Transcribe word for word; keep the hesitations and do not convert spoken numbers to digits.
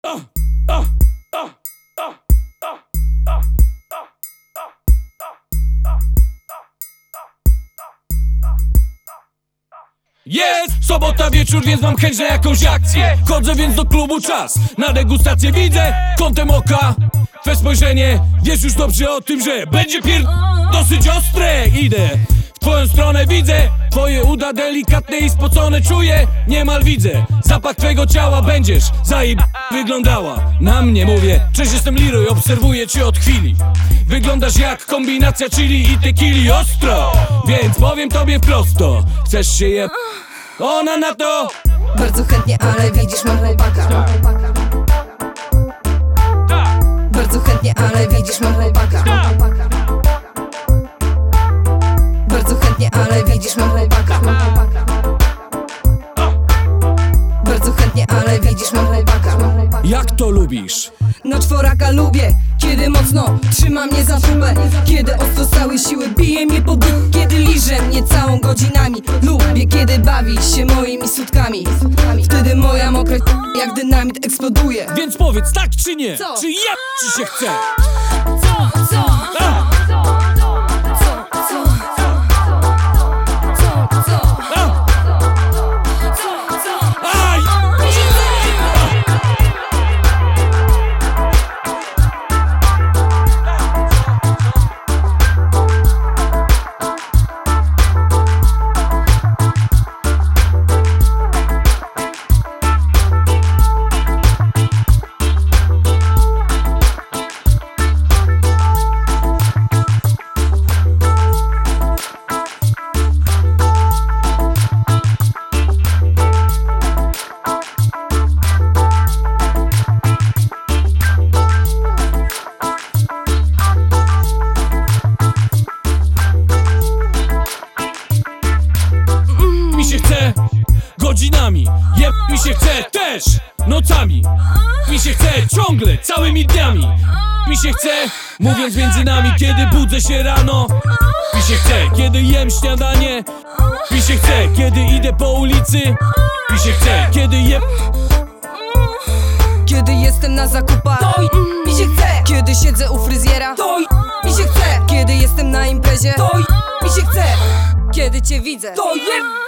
Jest sobota wieczór, więc mam chęć na jakąś akcję. Chodzę więc do klubu, czas na degustację. Widzę kątem oka twe spojrzenie. Wiesz już dobrze o tym, że będzie pier... dosyć ostre. Idę w twoją stronę, widzę twoje uda delikatne i spocone. Czuję, niemal widzę zapach twego ciała. Będziesz zajeb... wyglądała na mnie, mówię. Cześć, jestem Leroy, obserwuję cię od chwili. Wyglądasz jak kombinacja chili i tequili. Ostro, więc powiem tobie prosto. Chcesz się je... Ona na to bardzo chętnie, ale widzisz, mam chłopaka. Bardzo chętnie, ale widzisz, mam chłopaka. Bardzo chętnie, ale widzisz, mam chłopaka. Bardzo chętnie, ale widzisz, mam chłopaka. jak to lubisz? Na czworaka lubię, kiedy mocno trzyma mnie za tubę. Kiedy ostro z całej siły bije mnie po dół. Kiedy liże mnie całą godzinami. Lubię, kiedy bawi się moimi sutkami. Wtedy moja mokra jak dynamit eksploduje. Więc powiedz tak czy nie? Co? Czy ja ci się chce? Co? Co? A! Aj! Mi się chce godzinami, jeb mi się chce też nocami. Mi się chce ciągle, całymi dniami. Mi się chce, mówiąc między nami, kiedy budzę się rano. Mi się chce, kiedy jem śniadanie. Mi się chce, kiedy idę po ulicy. Mi się chce, kiedy jeb... Kiedy jestem na zakupach, to mi się chce. Kiedy siedzę u fryzjera, to mi się chce. Kiedy jestem na imprezie, to mi się chce. Kiedy cię widzę, to